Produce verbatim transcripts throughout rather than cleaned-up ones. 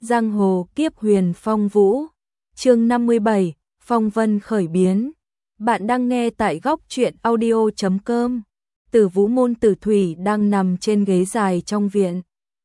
Giang hồ kiếp huyền phong vũ. Chương năm mươi bảy, phong vân khởi biến. Bạn đang nghe tại góc truyện audio chấm com. Tử Vũ môn Tử Thủy đang nằm trên ghế dài trong viện.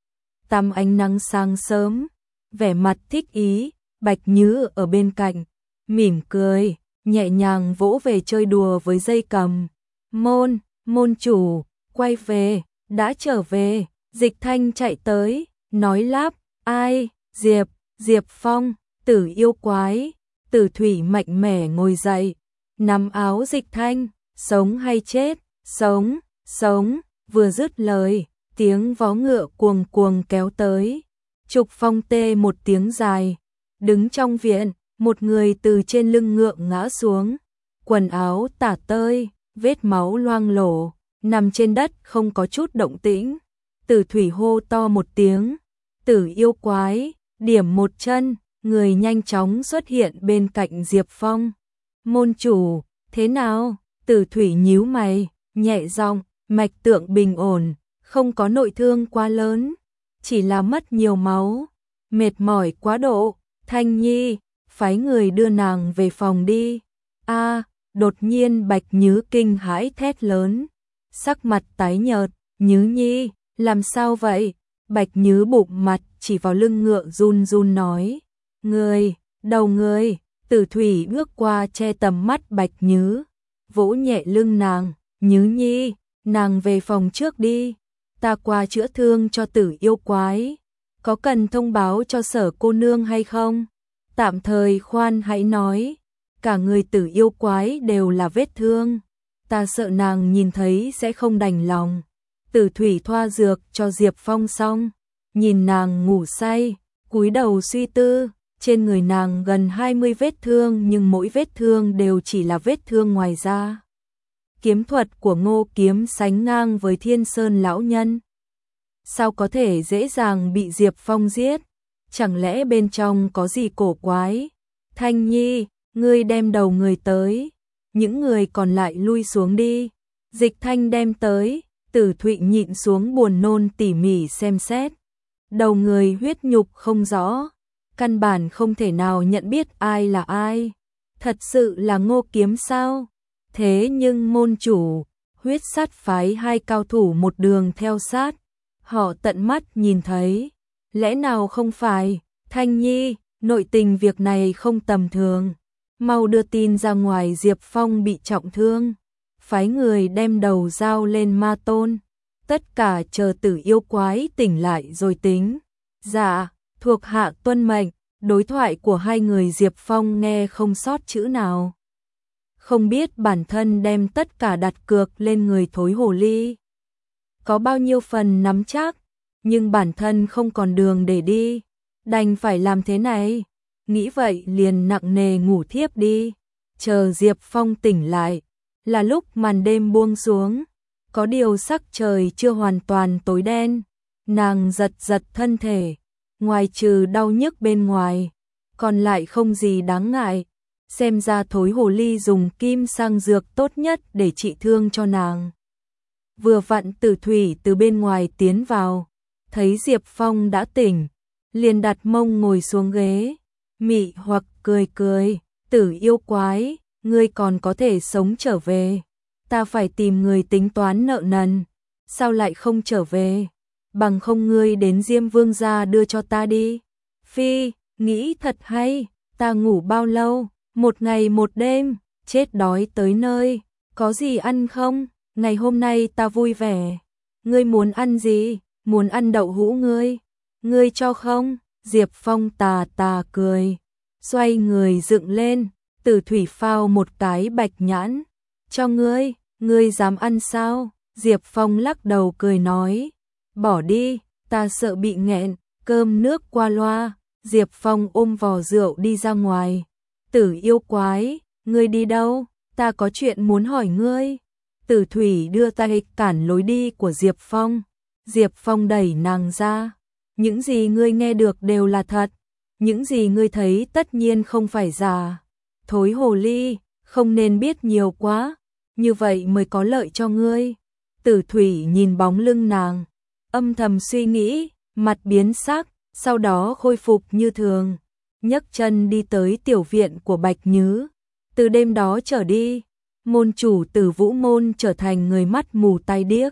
Tắm ánh nắng sáng sớm, vẻ mặt thích ý, Bạch Nhứ ở bên cạnh, mỉm cười, nhẹ nhàng vỗ về chơi đùa với dây cầm. Môn, môn chủ, quay về, đã trở về. Dịch Thanh chạy tới, nói lắp, ai, Diệp, Diệp Phong, Tử yêu quái. Tử Thủy mạnh mẽ ngồi dậy, nắm áo Dịch Thanh, sống hay chết, sống, sống, vừa dứt lời, tiếng vó ngựa cuồng cuồng kéo tới. Trục Phong tê một tiếng dài, đứng trong viện, một người từ trên lưng ngựa ngã xuống, quần áo tả tơi, vết máu loang lổ, nằm trên đất không có chút động tĩnh. Tử Thủy hô to một tiếng, Tử yêu quái, điểm một chân, người nhanh chóng xuất hiện bên cạnh Diệp Phong. Môn chủ, thế nào? Tử Thủy nhíu mày, nhẹ giọng, mạch tượng bình ổn, không có nội thương quá lớn, chỉ là mất nhiều máu, mệt mỏi quá độ. Thanh Nhi, phái người đưa nàng về phòng đi. A, đột nhiên Bạch Nhứ kinh hãi thét lớn, sắc mặt tái nhợt, Nhứ Nhi, làm sao vậy? Bạch Nhứ bụm mặt chỉ vào lưng ngựa run run nói, người, đầu người. Tử Thủy bước qua che tầm mắt Bạch Nhứ, vỗ nhẹ lưng nàng, Nhứ Nhi, nàng về phòng trước đi, ta qua chữa thương cho Tử yêu quái. Có cần thông báo cho Sở cô nương hay không? Tạm thời khoan hãy nói, cả người Tử yêu quái đều là vết thương, ta sợ nàng nhìn thấy sẽ không đành lòng. Tử Thủy thoa dược cho Diệp Phong xong, nhìn nàng ngủ say, cúi đầu suy tư, trên người nàng gần hai mươi vết thương nhưng mỗi vết thương đều chỉ là vết thương ngoài da. Kiếm thuật của Ngô Kiếm sánh ngang với Thiên Sơn lão nhân, sao có thể dễ dàng bị Diệp Phong giết? Chẳng lẽ bên trong có gì cổ quái? Thanh Nhi, ngươi đem đầu người tới, những người còn lại lui xuống đi. Dịch Thanh đem tới, Tử Thụy nhịn xuống buồn nôn tỉ mỉ xem xét. Đầu người huyết nhục không rõ, căn bản không thể nào nhận biết ai là ai. Thật sự là Ngô Kiếm sao? Thế nhưng môn chủ, Huyết Sát phái hai cao thủ một đường theo sát, họ tận mắt nhìn thấy, lẽ nào không phải? Thanh Nhi, nội tình việc này không tầm thường, mau đưa tin ra ngoài Diệp Phong bị trọng thương, phái người đem đầu giao lên Ma Tôn, tất cả chờ Tử yêu quái tỉnh lại rồi tính. Dạ, thuộc hạ tuân mệnh. Đối thoại của hai người Diệp Phong nghe không sót chữ nào. Không biết bản thân đem tất cả đặt cược lên người thối hồ ly có bao nhiêu phần nắm chắc, nhưng bản thân không còn đường để đi, đành phải làm thế này. Nghĩ vậy liền nặng nề ngủ thiếp đi. Chờ Diệp Phong tỉnh lại, là lúc màn đêm buông xuống, có điều sắc trời chưa hoàn toàn tối đen. Nàng giật giật thân thể, ngoài trừ đau nhức bên ngoài, còn lại không gì đáng ngại. Xem ra thối hồ ly dùng kim sang dược tốt nhất để trị thương cho nàng. Vừa vặn Tử Thủy từ bên ngoài tiến vào, thấy Diệp Phong đã tỉnh, liền đặt mông ngồi xuống ghế, mị hoặc cười cười, Tử yêu quái, ngươi còn có thể sống trở về, ta phải tìm người tính toán nợ nần, sao lại không trở về? Bằng không ngươi đến Diêm Vương gia đưa cho ta đi. Phi, nghĩ thật hay, ta ngủ bao lâu? Một ngày một đêm, chết đói tới nơi, có gì ăn không? Ngày hôm nay ta vui vẻ. Ngươi muốn ăn gì? Muốn ăn đậu hũ ngươi? Ngươi cho không? Diệp Phong tà tà cười, xoay người dựng lên, Tử Thủy phao một cái bạch nhãn. Cho ngươi, ngươi dám ăn sao? Diệp Phong lắc đầu cười nói, bỏ đi, ta sợ bị nghẹn, cơm nước qua loa. Diệp Phong ôm vò rượu đi ra ngoài. Tử yêu quái, ngươi đi đâu? Ta có chuyện muốn hỏi ngươi. Tử Thủy đưa tay cản lối đi của Diệp Phong. Diệp Phong đẩy nàng ra. Những gì ngươi nghe được đều là thật, những gì ngươi thấy tất nhiên không phải giả. Thối hồ ly, không nên biết nhiều quá, như vậy mới có lợi cho ngươi. Tử Thủy nhìn bóng lưng nàng, âm thầm suy nghĩ, mặt biến sắc, sau đó khôi phục như thường, nhấc chân đi tới tiểu viện của Bạch Nhứ. Từ đêm đó trở đi, môn chủ Tử Vũ môn trở thành người mắt mù tai điếc.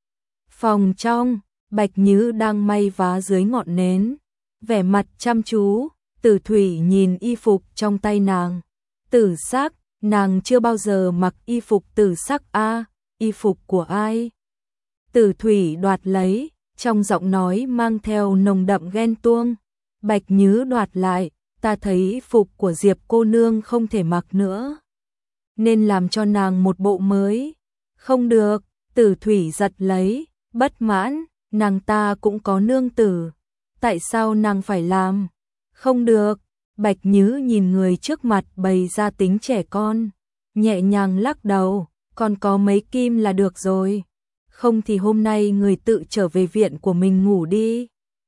Phòng trong, Bạch Nhứ đang may vá dưới ngọn nến, vẻ mặt chăm chú. Tử Thủy nhìn y phục trong tay nàng. Tử sắc, nàng chưa bao giờ mặc y phục tử sắc a, y phục của ai? Tử Thủy đoạt lấy, trong giọng nói mang theo nồng đậm ghen tuông. Bạch Nhứ đoạt lại, ta thấy phục của Diệp cô nương không thể mặc nữa, nên làm cho nàng một bộ mới. Không được, Tử Thủy giật lấy, bất mãn, nàng ta cũng có nương tử, tại sao nàng phải làm? Không được. Bạch Nhứ nhìn người trước mặt bày ra tính trẻ con, nhẹ nhàng lắc đầu, còn có mấy kim là được rồi, không thì hôm nay người tự trở về viện của mình ngủ đi.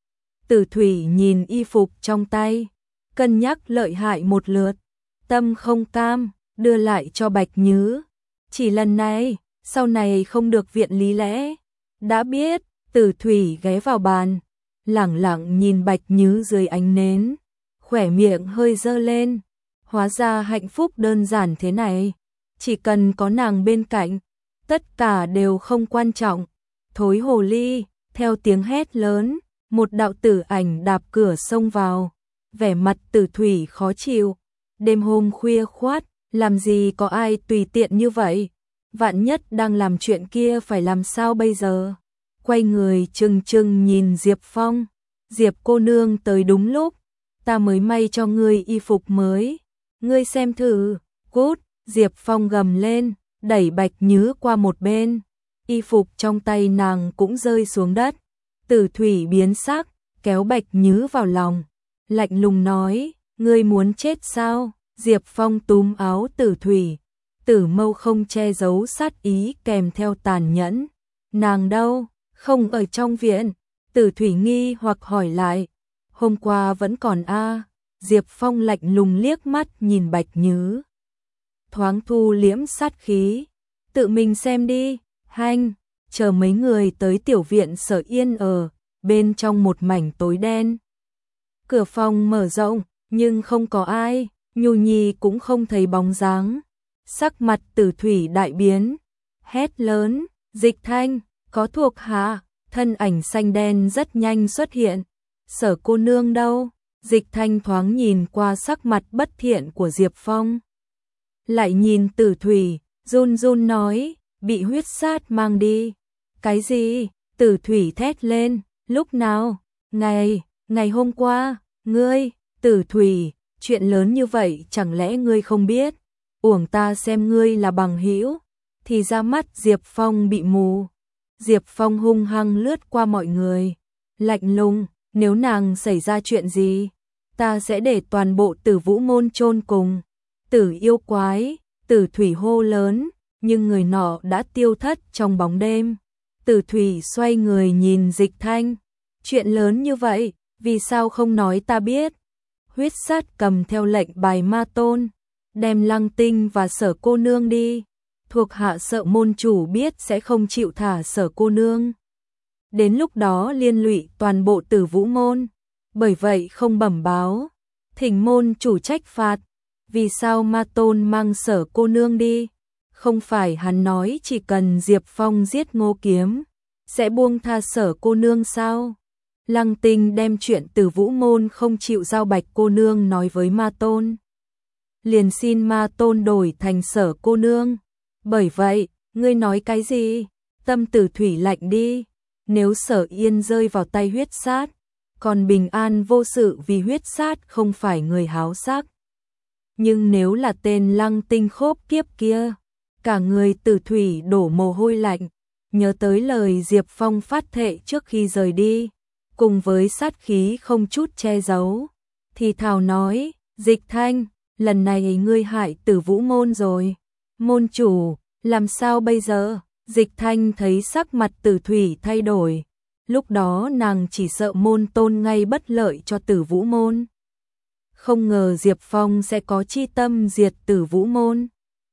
Tử Thủy nhìn y phục trong tay, cân nhắc lợi hại một lượt, tâm không cam, đưa lại cho Bạch Nhứ. Chỉ lần này, sau này không được viện lý lẽ. Đã biết. Tử Thủy ghé vào bàn, lẳng lặng nhìn Bạch Nhứ dưới ánh nến, khỏe miệng hơi dơ lên. Hóa ra hạnh phúc đơn giản thế này, chỉ cần có nàng bên cạnh, tất cả đều không quan trọng. Thối hồ ly, theo tiếng hét lớn, một đạo tử ảnh đạp cửa xông vào, vẻ mặt Tử Thủy khó chịu. Đêm hôm khuya khoát, làm gì có ai tùy tiện như vậy, vạn nhất đang làm chuyện kia phải làm sao bây giờ? Quay người trừng trừng nhìn Diệp Phong, Diệp cô nương tới đúng lúc, ta mới may cho ngươi y phục mới, ngươi xem thử. Cút. Diệp Phong gầm lên, đẩy Bạch Nhứ qua một bên, y phục trong tay nàng cũng rơi xuống đất. Tử Thủy biến sắc, kéo Bạch Nhứ vào lòng, lạnh lùng nói, ngươi muốn chết sao? Diệp Phong túm áo Tử Thủy, Tử Mâu không che giấu sát ý kèm theo tàn nhẫn. Nàng đâu? Không ở trong viện. Tử Thủy nghi hoặc hỏi lại, hôm qua vẫn còn a? Diệp Phong lạnh lùng liếc mắt nhìn Bạch Nhứ, thoáng thu liễm sát khí, tự mình xem đi. Hanh. Chờ mấy người tới tiểu viện Sở Yên ở, bên trong một mảnh tối đen. Cửa phòng mở rộng, nhưng không có ai, Nhu Nhi cũng không thấy bóng dáng. Sắc mặt Tử Thủy đại biến, hét lớn, Dịch Thanh, có thuộc hạ. Thân ảnh xanh đen rất nhanh xuất hiện. Sở cô nương đâu? Dịch Thanh thoáng nhìn qua sắc mặt bất thiện của Diệp Phong, lại nhìn Tử Thủy, run run nói, bị huyết sát mang đi. Cái gì? Tử Thủy thét lên, lúc nào? Ngày, ngày hôm qua. Ngươi? Tử Thủy, chuyện lớn như vậy chẳng lẽ ngươi không biết? Uổng ta xem ngươi là bằng hữu. Thì ra mắt Diệp Phong bị mù. Diệp Phong hung hăng lướt qua mọi người, lạnh lùng, nếu nàng xảy ra chuyện gì, ta sẽ để toàn bộ Tử Vũ môn chôn cùng. Tử yêu quái. Tử Thủy hô lớn, nhưng người nọ đã tiêu thất trong bóng đêm. Tử Thủy xoay người nhìn Dịch Thanh, chuyện lớn như vậy, vì sao không nói ta biết? Huyết sát cầm theo lệnh bài ma tôn, đem Lăng Tinh và Sở cô nương đi. Thuộc hạ sợ môn chủ biết sẽ không chịu thả Sở cô nương, đến lúc đó liên lụy toàn bộ Tử Vũ môn, bởi vậy không bẩm báo, thỉnh môn chủ trách phạt. Vì sao ma tôn mang Sở cô nương đi? Không phải hắn nói chỉ cần Diệp Phong giết Ngô Kiếm, sẽ buông tha Sở cô nương sao? Lăng Tinh đem chuyện Tử Vũ môn không chịu giao Bạch cô nương nói với ma tôn, liền xin ma tôn đổi thành Sở cô nương. Bởi vậy, ngươi nói cái gì? Tâm Tử Thủy lạnh đi, nếu Sở Yên rơi vào tay huyết sát, còn bình an vô sự vì huyết sát không phải người háo sắc. Nhưng nếu là tên Lăng Tinh khốp kiếp kia, cả người Tử Thủy đổ mồ hôi lạnh, nhớ tới lời Diệp Phong phát thệ trước khi rời đi, cùng với sát khí không chút che giấu, thì thào nói, Dịch Thanh, lần này ngươi hại Tử Vũ môn rồi. Môn chủ, làm sao bây giờ? Dịch Thanh thấy sắc mặt Tử Thủy thay đổi, lúc đó nàng chỉ sợ môn tôn ngay bất lợi cho Tử Vũ môn. Không ngờ Diệp Phong sẽ có chi tâm diệt Tử Vũ môn.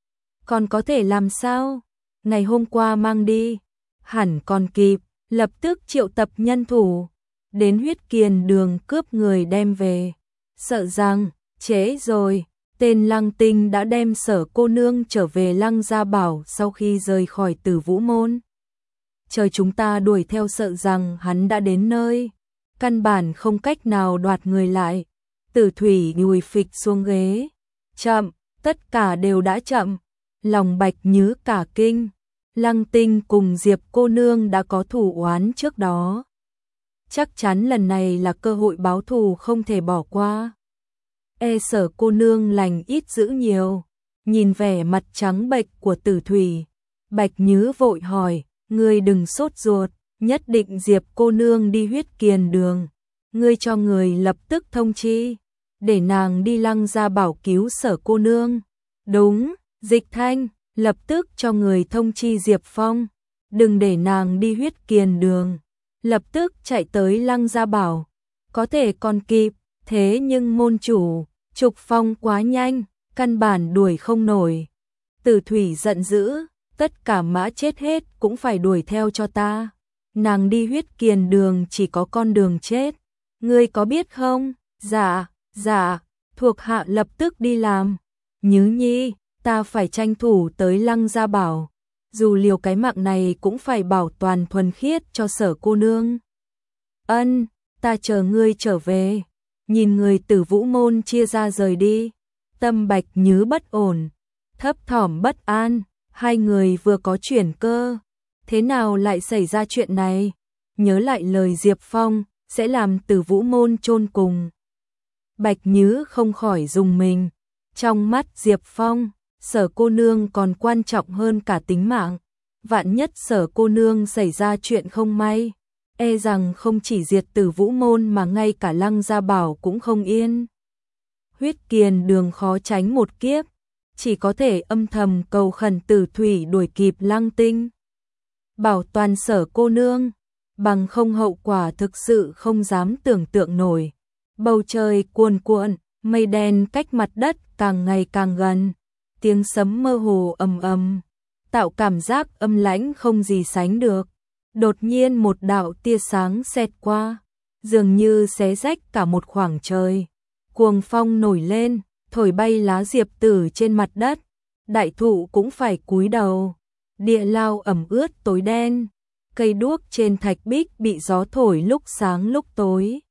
Còn có thể làm sao? Ngày hôm qua mang đi, hẳn còn kịp, lập tức triệu tập nhân thủ. đến Huyết Kiền Đường cướp người đem về. Sợ rằng, trễ rồi, tên Lăng Tinh đã đem Sở cô nương trở về Lăng Gia Bảo sau khi rời khỏi Tử Vũ môn. Chờ chúng ta đuổi theo sợ rằng hắn đã đến nơi, căn bản không cách nào đoạt người lại. Tử Thủy nhùi phịch xuống ghế. Chậm, tất cả đều đã chậm. Lòng Bạch Nhứ cả kinh. Lăng Tinh cùng Diệp cô nương đã có thù oán trước đó. Chắc chắn lần này là cơ hội báo thù không thể bỏ qua. E Sở cô nương lành ít dữ nhiều. Nhìn vẻ mặt trắng bệch của Tử Thủy, Bạch Nhứ vội hỏi, ngươi đừng sốt ruột, nhất định Diệp cô nương đi Huyết Kiền Đường. Ngươi cho người lập tức thông chi, để nàng đi Lăng Gia Bảo cứu Sở cô nương. Đúng, Dịch Thanh, lập tức cho người thông chi Diệp Phong, đừng để nàng đi Huyết Kiền Đường, lập tức chạy tới Lăng Gia Bảo. Có thể còn kịp, thế nhưng môn chủ, Trục Phong quá nhanh, căn bản đuổi không nổi. Tử Thủy giận dữ, tất cả mã chết hết cũng phải đuổi theo cho ta. Nàng đi Huyết Kiền Đường chỉ có con đường chết. Ngươi có biết không? Dạ, dạ, thuộc hạ lập tức đi làm. Nhứ Nhi, ta phải tranh thủ tới Lăng Gia Bảo. Dù liều cái mạng này cũng phải bảo toàn thuần khiết cho Sở cô nương. Ân, ta chờ ngươi trở về. Nhìn người Tử Vũ môn chia ra rời đi, tâm Bạch Nhứ bất ổn, thấp thỏm bất an. Hai người vừa có chuyển cơ, thế nào lại xảy ra chuyện này? Nhớ lại lời Diệp Phong sẽ làm Tử Vũ môn chôn cùng. Bạch Nhứ không khỏi rùng mình. Trong mắt Diệp Phong, Sở cô nương còn quan trọng hơn cả tính mạng. Vạn nhất Sở cô nương xảy ra chuyện không may, e rằng không chỉ diệt Tử Vũ môn mà ngay cả Lăng Gia Bảo cũng không yên. Huyết Kiền Đường khó tránh một kiếp, chỉ có thể âm thầm cầu khẩn Tử Thủy đuổi kịp Lăng Tinh, bảo toàn Sở cô nương, bằng không hậu quả thực sự không dám tưởng tượng nổi. Bầu trời cuồn cuộn, mây đen cách mặt đất càng ngày càng gần, tiếng sấm mơ hồ ầm ầm, tạo cảm giác âm lãnh không gì sánh được. Đột nhiên một đạo tia sáng xẹt qua, dường như xé rách cả một khoảng trời. Cuồng phong nổi lên, thổi bay lá diệp tử trên mặt đất, đại thụ cũng phải cúi đầu. Địa lao ẩm ướt tối đen, cây đuốc trên thạch bích bị gió thổi lúc sáng lúc tối.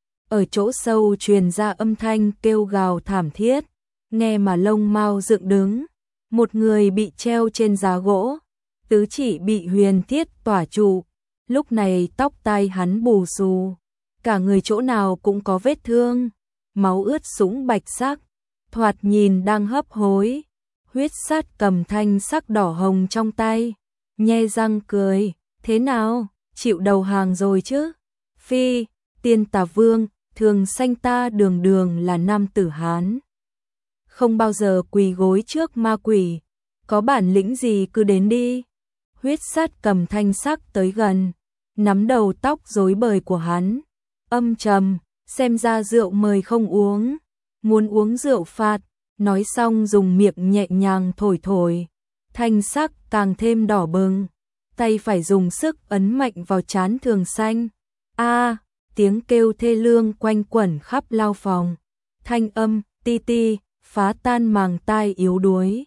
Ở chỗ sâu truyền ra âm thanh kêu gào thảm thiết, nghe mà lông mao dựng đứng. Một người bị treo trên giá gỗ, tứ chỉ bị huyền thiết tỏa trụ. Lúc này tóc tai hắn bù xù, cả người chỗ nào cũng có vết thương, máu ướt sũng bạch sắc, thoạt nhìn đang hấp hối. Huyết Sát cầm thanh sắc đỏ hồng trong tay, nhe răng cười, thế nào, chịu đầu hàng rồi chứ? Phi, Tiên Tà Vương, thường sanh ta đường đường là nam tử Hán, không bao giờ quỳ gối trước ma quỷ, có bản lĩnh gì cứ đến đi. Huyết Sát cầm thanh sắc tới gần, nắm đầu tóc rối bời của hắn, âm trầm, xem ra rượu mời không uống, muốn uống rượu phạt. Nói xong dùng miệng nhẹ nhàng thổi thổi, thanh sắc càng thêm đỏ bừng, tay phải dùng sức ấn mạnh vào trán Thường Xanh. A, tiếng kêu thê lương quanh quẩn khắp lao phòng, thanh âm ti ti phá tan màng tai yếu đuối.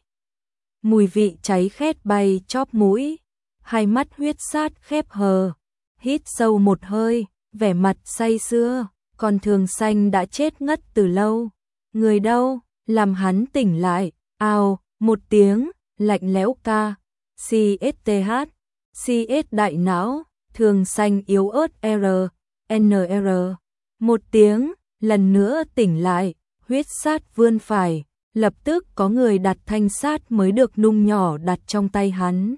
Mùi vị cháy khét bay chóp mũi, hai mắt Huyết Sát khép hờ, hít sâu một hơi, vẻ mặt say sưa, còn Thường Xanh đã chết ngất từ lâu. Người đâu? Làm hắn tỉnh lại, ao, một tiếng, lạnh lẽo ca, xê ét tê hát, xê ét đại não, Thường Xanh yếu ớt R, N R, một tiếng, lần nữa tỉnh lại, Huyết Sát vươn phải, lập tức có người đặt thanh sát mới được nung nhỏ đặt trong tay hắn.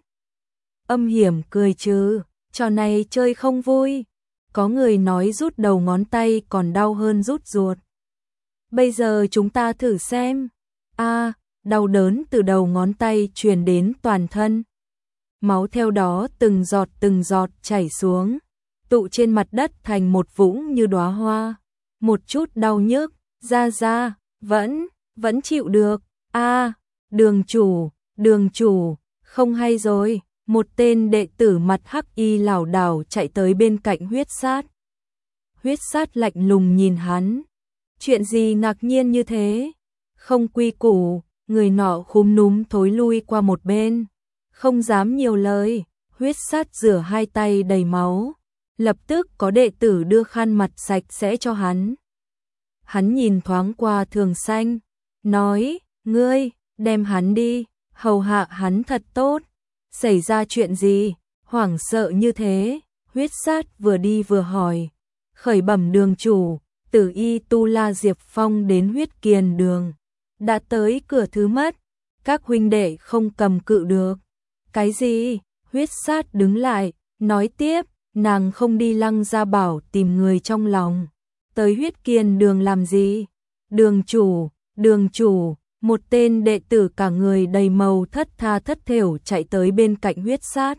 Âm hiểm cười trừ, trò này chơi không vui, có người nói rút đầu ngón tay còn đau hơn rút ruột. Bây giờ chúng ta thử xem. A, à, đau đớn từ đầu ngón tay truyền đến toàn thân. Máu theo đó từng giọt từng giọt chảy xuống, tụ trên mặt đất thành một vũng như đóa hoa. Một chút đau nhức, ra ra, vẫn, vẫn chịu được. A, à, đường chủ, đường chủ, không hay rồi. Một tên đệ tử mặt hắc y lảo đảo chạy tới bên cạnh Huyết Sát. Huyết sát lạnh lùng nhìn hắn. Chuyện gì ngạc nhiên như thế? Không quy củ, người nọ khúm núm thối lui qua một bên. Không dám nhiều lời, huyết sát rửa hai tay đầy máu. Lập tức có đệ tử đưa khăn mặt sạch sẽ cho hắn. Hắn nhìn thoáng qua Thường Xanh, nói, ngươi, đem hắn đi, hầu hạ hắn thật tốt. Xảy ra chuyện gì, hoảng sợ như thế? Huyết sát vừa đi vừa hỏi. Khởi bẩm đường chủ, Tử Y Tu La Diệp Phong đến Huyết Kiền Đường. Đã tới cửa thứ mất, các huynh đệ không cầm cự được. Cái gì? Huyết sát đứng lại, nói tiếp, nàng không đi Lăng Gia Bảo tìm người trong lòng. Tới Huyết Kiền Đường làm gì? Đường chủ, đường chủ, một tên đệ tử cả người đầy màu thất tha thất thểu chạy tới bên cạnh huyết sát.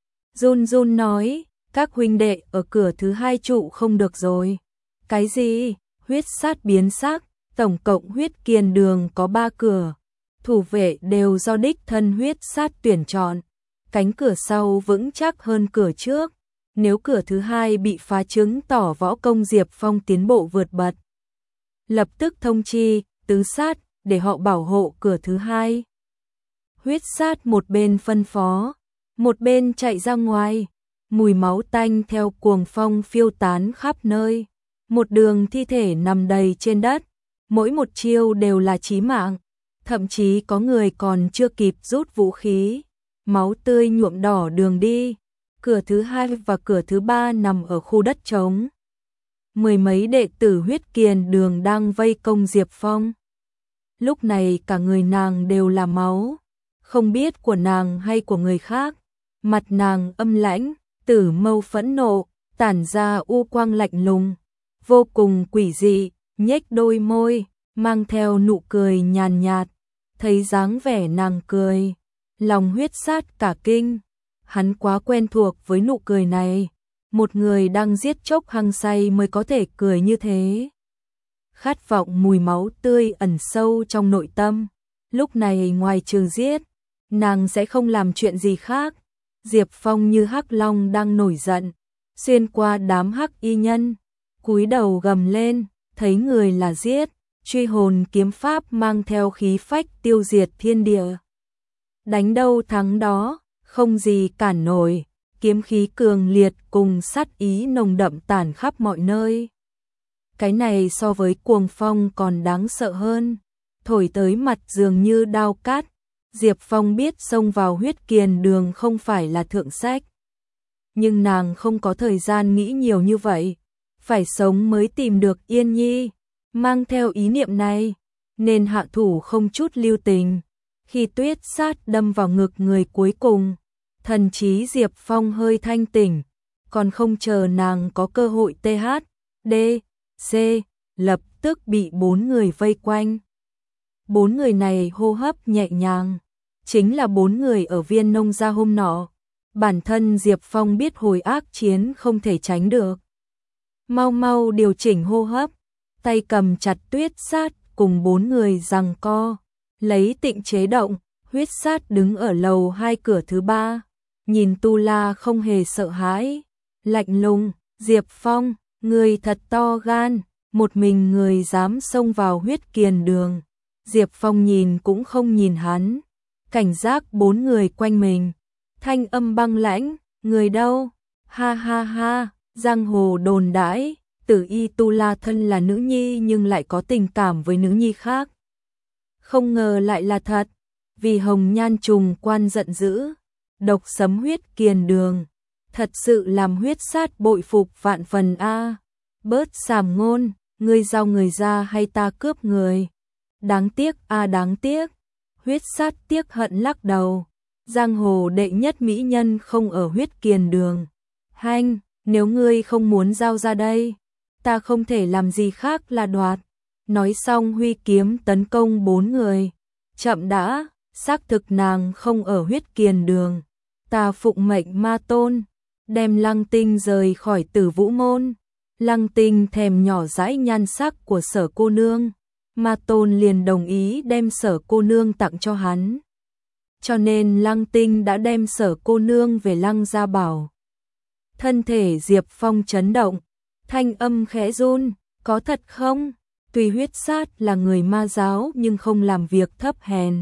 Run run nói, các huynh đệ ở cửa thứ hai trụ không được rồi. Cái gì? Huyết sát biến sắc, tổng cộng Huyết Kiền Đường có ba cửa. Thủ vệ đều do đích thân huyết sát tuyển chọn. Cánh cửa sau vững chắc hơn cửa trước. Nếu cửa thứ hai bị phá chứng tỏ võ công Diệp Phong tiến bộ vượt bậc. Lập tức thông chi, tứ sát, để họ bảo hộ cửa thứ hai. Huyết sát một bên phân phó, một bên chạy ra ngoài. Mùi máu tanh theo cuồng phong phiêu tán khắp nơi. Một đường thi thể nằm đầy trên đất. Mỗi một chiêu đều là chí mạng. Thậm chí có người còn chưa kịp rút vũ khí. Máu tươi nhuộm đỏ đường đi. Cửa thứ hai và cửa thứ ba nằm ở khu đất trống. Mười mấy đệ tử Huyết Kiền Đường đang vây công Diệp Phong. Lúc này cả người nàng đều là máu. Không biết của nàng hay của người khác. Mặt nàng âm lãnh, tử mâu phẫn nộ, tản ra u quang lạnh lùng. Vô cùng quỷ dị, nhếch đôi môi, mang theo nụ cười nhàn nhạt. Thấy dáng vẻ nàng cười, lòng huyết sát cả kinh. Hắn quá quen thuộc với nụ cười này. Một người đang giết chóc hăng say mới có thể cười như thế. Khát vọng mùi máu tươi ẩn sâu trong nội tâm. Lúc này ngoài trường giết, nàng sẽ không làm chuyện gì khác. Diệp Phong như hắc long đang nổi giận, xuyên qua đám hắc y nhân, cúi đầu gầm lên, thấy người là giết, truy hồn kiếm pháp mang theo khí phách tiêu diệt thiên địa. Đánh đâu thắng đó, không gì cản nổi, kiếm khí cường liệt cùng sát ý nồng đậm tản khắp mọi nơi. Cái này so với cuồng phong còn đáng sợ hơn, thổi tới mặt dường như đao cát. Diệp Phong biết xông vào Huyết Kiền Đường không phải là thượng sách. Nhưng nàng không có thời gian nghĩ nhiều như vậy. Phải sống mới tìm được Yên Nhi. Mang theo ý niệm này, nên hạ thủ không chút lưu tình. Khi tuyết sát đâm vào ngực người cuối cùng, thần trí Diệp Phong hơi thanh tỉnh. Còn không chờ nàng có cơ hội tê hát, đê, xê, lập tức bị bốn người vây quanh. Bốn người này hô hấp nhẹ nhàng, chính là bốn người ở Viên Nông Gia hôm nọ. Bản thân Diệp Phong biết hồi ác chiến không thể tránh được. Mau mau điều chỉnh hô hấp, tay cầm chặt tuyết sát cùng bốn người giằng co. Lấy tịnh chế động, huyết sát đứng ở lầu hai cửa thứ ba. Nhìn Tu La không hề sợ hãi. Lạnh lùng, Diệp Phong, người thật to gan. Một mình người dám xông vào Huyết Kiền Đường. Diệp Phong nhìn cũng không nhìn hắn. Cảnh giác bốn người quanh mình. Thanh âm băng lãnh, người đâu? Ha ha ha, giang hồ đồn đãi, Tử Y Tu La thân là nữ nhi nhưng lại có tình cảm với nữ nhi khác. Không ngờ lại là thật, vì Hồng Nhan trùng quan giận dữ, độc sấm Huyết Kiền Đường. Thật sự làm huyết sát bội phục vạn phần a. Bớt sàm ngôn, ngươi giao người ra hay ta cướp người? Đáng tiếc a đáng tiếc. Huyết sát tiếc hận lắc đầu. Giang hồ đệ nhất mỹ nhân không ở Huyết Kiền Đường. Hanh, nếu ngươi không muốn giao ra đây, ta không thể làm gì khác là đoạt. Nói xong huy kiếm tấn công bốn người. Chậm đã, xác thực nàng không ở Huyết Kiền Đường. Ta phụng mệnh ma tôn, đem Lăng Tinh rời khỏi Tử Vũ môn. Lăng Tinh thèm nhỏ dãi nhan sắc của Sở cô nương. Ma tôn liền đồng ý đem Sở cô nương tặng cho hắn. Cho nên Lăng Tinh đã đem Sở cô nương về Lăng Gia Bảo. Thân thể Diệp Phong chấn động, Thanh âm khẽ run, có thật không? Tuy huyết sát là người ma giáo nhưng không làm việc thấp hèn.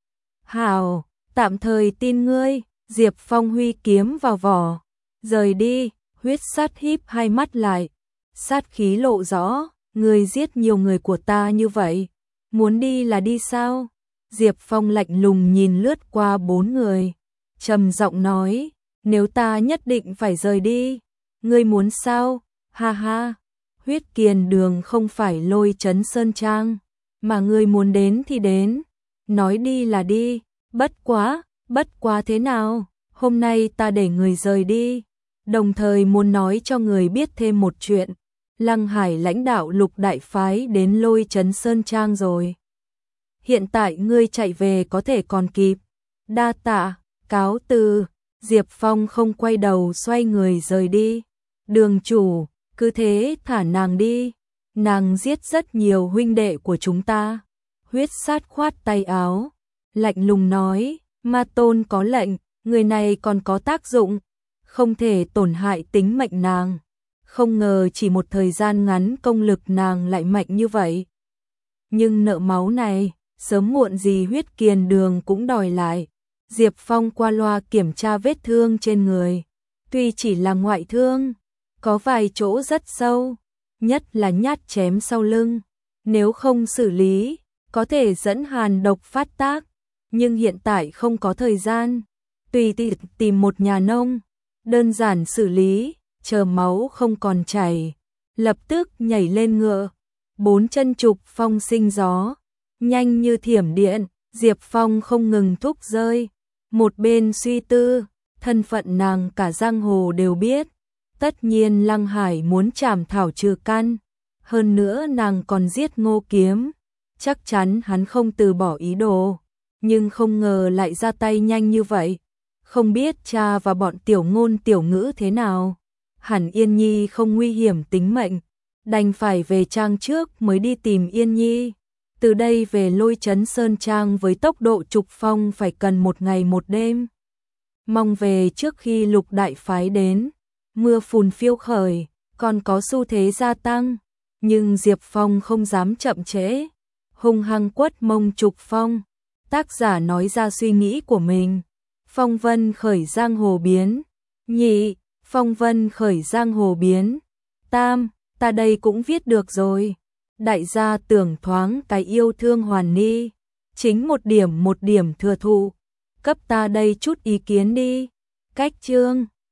Hảo, tạm thời tin ngươi. Diệp Phong huy kiếm vào vỏ. Rời đi, huyết sát híp hai mắt lại. Sát khí lộ rõ, ngươi giết nhiều người của ta như vậy. Muốn đi là đi sao? Diệp Phong lạnh lùng nhìn lướt qua bốn người. Trầm giọng nói, nếu ta nhất định phải rời đi. Ngươi muốn sao? Ha ha, huyết kiền đường không phải Lôi Trấn Sơn Trang. Mà ngươi muốn đến thì đến. Nói đi là đi, bất quá, bất quá thế nào? Hôm nay ta để người rời đi. Đồng thời muốn nói cho người biết thêm một chuyện. Lăng Hải lãnh đạo Lục đại phái đến Lôi Trấn Sơn Trang rồi. Hiện tại ngươi chạy về có thể còn kịp. Đa tạ, cáo từ. Diệp Phong không quay đầu xoay người rời đi. Đường chủ, cứ thế thả nàng đi. Nàng giết rất nhiều huynh đệ của chúng ta. Huyết sát khoát tay áo. Lạnh lùng nói, ma tôn có lệnh, người này còn có tác dụng. Không thể tổn hại tính mệnh nàng. Không ngờ chỉ một thời gian ngắn công lực nàng lại mạnh như vậy. Nhưng nợ máu này, sớm muộn gì huyết kiền đường cũng đòi lại. Diệp Phong qua loa kiểm tra vết thương trên người. Tuy chỉ là ngoại thương, có vài chỗ rất sâu, nhất là nhát chém sau lưng. Nếu không xử lý, có thể dẫn hàn độc phát tác. Nhưng hiện tại không có thời gian. Tùy tìm một nhà nông, đơn giản xử lý, chờ máu không còn chảy. Lập tức nhảy lên ngựa, bốn chân trục phong sinh gió. Nhanh như thiểm điện, Diệp Phong không ngừng thúc rơi. Một bên suy tư, thân phận nàng cả giang hồ đều biết. Tất nhiên Lăng Hải muốn trảm thảo trừ căn. Hơn nữa nàng còn giết Ngô Kiếm. Chắc chắn hắn không từ bỏ ý đồ. Nhưng không ngờ lại ra tay nhanh như vậy. Không biết cha và bọn tiểu ngôn tiểu ngữ thế nào. Hẳn Yên Nhi không nguy hiểm tính mệnh. Đành phải về trang trước mới đi tìm Yên Nhi. Từ đây về Lôi Trấn Sơn Trang với tốc độ trục phong phải cần một ngày một đêm. Mong về trước khi Lục đại phái đến. Mưa phùn phiêu khởi, còn có xu thế gia tăng. Nhưng Diệp Phong không dám chậm trễ. Hung hăng quất mông trục phong. Tác giả nói ra suy nghĩ của mình. Phong vân khởi giang hồ biến. Nhị, phong vân khởi giang hồ biến. Tam, ta đây cũng viết được rồi. Đại gia tưởng thoáng cái yêu thương hoàn ni. Chính một điểm một điểm thừa thụ. Cấp ta đây chút ý kiến đi. Cách chương.